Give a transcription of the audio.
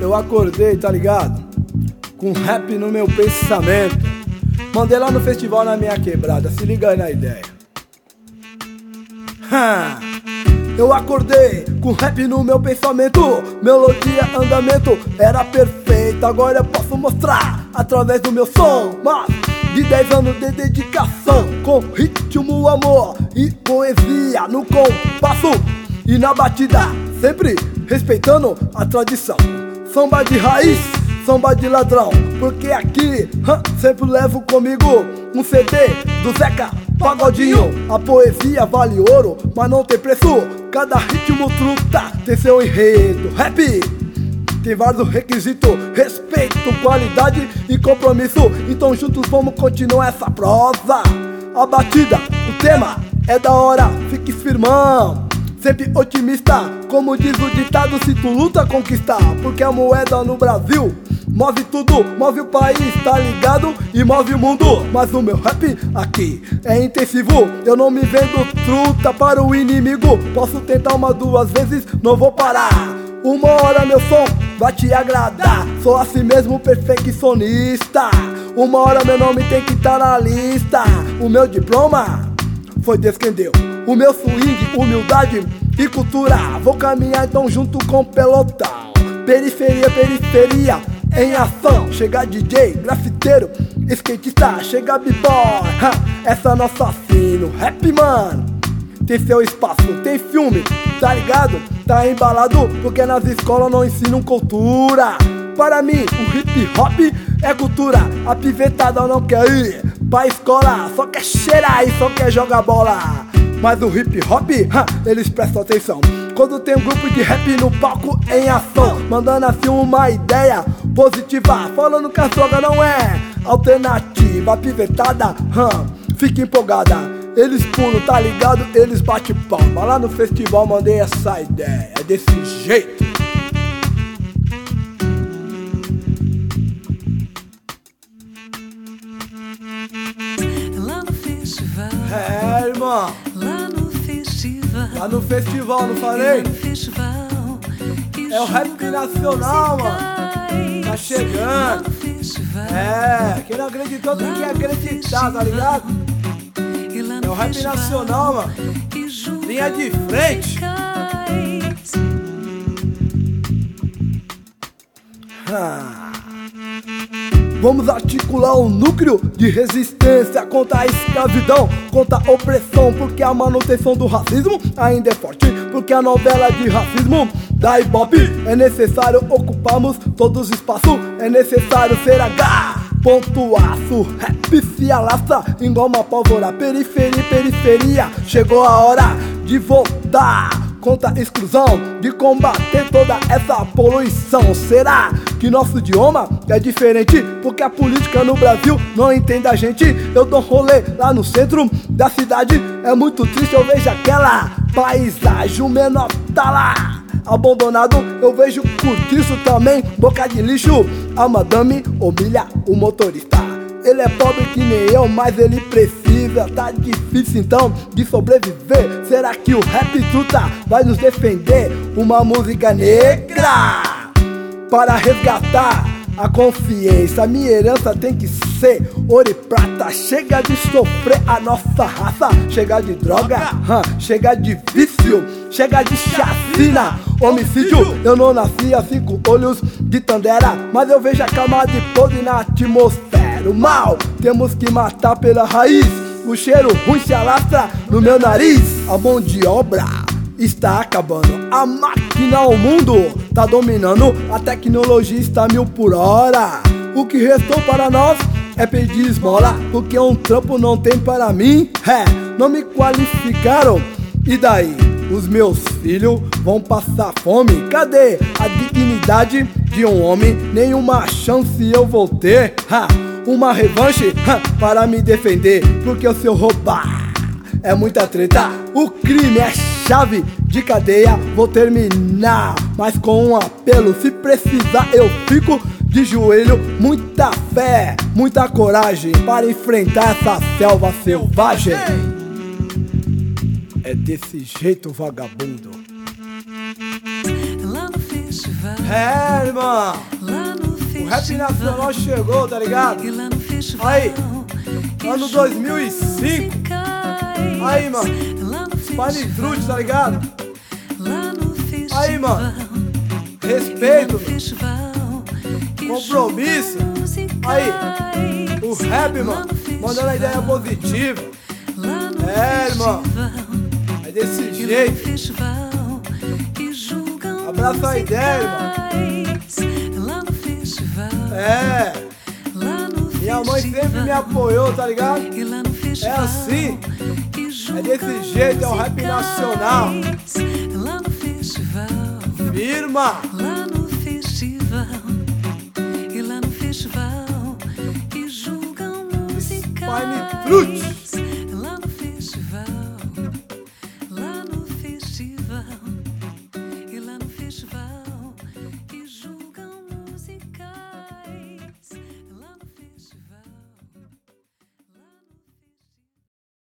Eu acordei, tá ligado? Com rap no meu pensamento. Mandei lá no festival na minha quebrada, se liga aí na ideia. Eu acordei com rap no meu pensamento. Melodia, andamento, era perfeito. Agora eu posso mostrar através do meu som. Mas de 10 anos de dedicação, com ritmo, amor e poesia no compasso e na batida, sempre respeitando a tradição. Samba de raiz, samba de ladrão, porque aqui sempre levo comigo um CD do Zeca Pagodinho. A poesia vale ouro, mas não tem preço. Cada ritmo truta tem seu enredo. Rap tem vários requisitos: respeito, qualidade e compromisso. Então juntos vamos continuar essa prosa. A batida, o tema é da hora, fique firmão, sempre otimista. Como diz o ditado, se tu luta, conquista. Porque a moeda no Brasil move tudo, move o país, tá ligado? E move o mundo. Mas o meu rap aqui é intensivo. Eu não me vendo truta para o inimigo. Posso tentar uma, duas vezes, não vou parar. Uma hora meu som vai te agradar. Sou assim mesmo, perfeccionista. Uma hora meu nome tem que estar na lista. O meu diploma foi Deus quem deu. O meu swing, humildade e cultura. Vou caminhar então junto com o pelotão. Periferia, periferia em ação. Chega DJ, grafiteiro, skatista, chega b-boy. Essa é nossa assassino, rap mano. Tem seu espaço, tem filme, tá ligado? Tá embalado, porque nas escolas não ensinam cultura. Para mim, o hip hop é cultura. A pivetada não quer ir pra escola, só quer cheirar e só quer jogar bola. Mas o hip hop, eles prestam atenção quando tem um grupo de rap no palco em ação, mandando assim uma ideia positiva, falando que a droga não é alternativa. A pivetada, fica empolgada. Eles pulam, tá ligado? Eles batem palma. Lá no festival mandei essa ideia, é desse jeito. Lá no festival. É, irmão. Lá no festival. Lá no festival, não falei? No festival. É o rap nacional, mano. Tá chegando. É, quem não acreditou tem que acreditar, tá ligado? É o rap nacional, mano. Linha de frente. Vamos articular um núcleo de resistência contra a escravidão, contra a opressão, porque a manutenção do racismo ainda é forte. Porque a novela de racismo da Ibope é necessário ocuparmos todos os espaços. É necessário ser pontuaço, rap se alastra igual uma pólvora. Periferia, periferia, chegou a hora de voltar contra a exclusão, de combater toda essa poluição. Será que nosso idioma é diferente? Porque a política no Brasil não entende a gente. Eu dou rolê lá no centro da cidade, é muito triste, eu vejo aquela paisagem. O menor tá lá abandonado, eu vejo cortiço também, boca de lixo. A madame humilha o motorista. Ele é pobre que nem eu, mas ele precisa. Tá difícil então de sobreviver. Será que o rap truta vai nos defender? Uma música negra para resgatar a consciência. Minha herança tem que ser ouro e prata. Chega de sofrer a nossa raça. Chega de droga, chega de vício, chega de chacina, homicídio. Eu não nasci a 5 olhos de Tandera, mas eu vejo a camada de podre na atmosfera. O mal temos que matar pela raiz. O cheiro ruim se alastra no meu nariz. A mão de obra está acabando, a máquina, o mundo tá dominando, a tecnologia está 1000 por hora. O que restou para nós é pedir esmola, porque um trampo não tem para mim. Não me qualificaram, e daí? Os meus filhos vão passar fome. Cadê a dignidade de um homem? Nenhuma chance eu vou ter. Uma revanche para me defender, porque se eu roubar é muita treta. O crime é chave de cadeia. Vou terminar, mas com um apelo. Se precisar eu fico de joelho. Muita fé, muita coragem para enfrentar essa selva selvagem. É desse jeito, vagabundo. Lá no festival. É, irmão. Lá no O rap festival. nacional chegou, tá ligado? E lá no festival. Aí, que ano jogam 2005. musicais. Aí, mano. Lá no Spine festival. Fruit, tá ligado? Lá no festival. Aí, mano. E Respeito, lá no festival. Que compromisso. jogam musicais. Aí, o rap, Lá mano, no festival. mandando a ideia positiva. Lá no É, irmão. festival. É desse E lá no jeito. festival. Que julgam Abraça a ideia, musicais. Lá no festival. É, Lá no minha mãe sempre me festival. apoiou, tá ligado? E lá no festival. assim. Que É desse jeito, é o rap nacional. musicais. Lá no festival. Firma. Lá no festival. E lá no festival. Que julgam musicais. Fruit.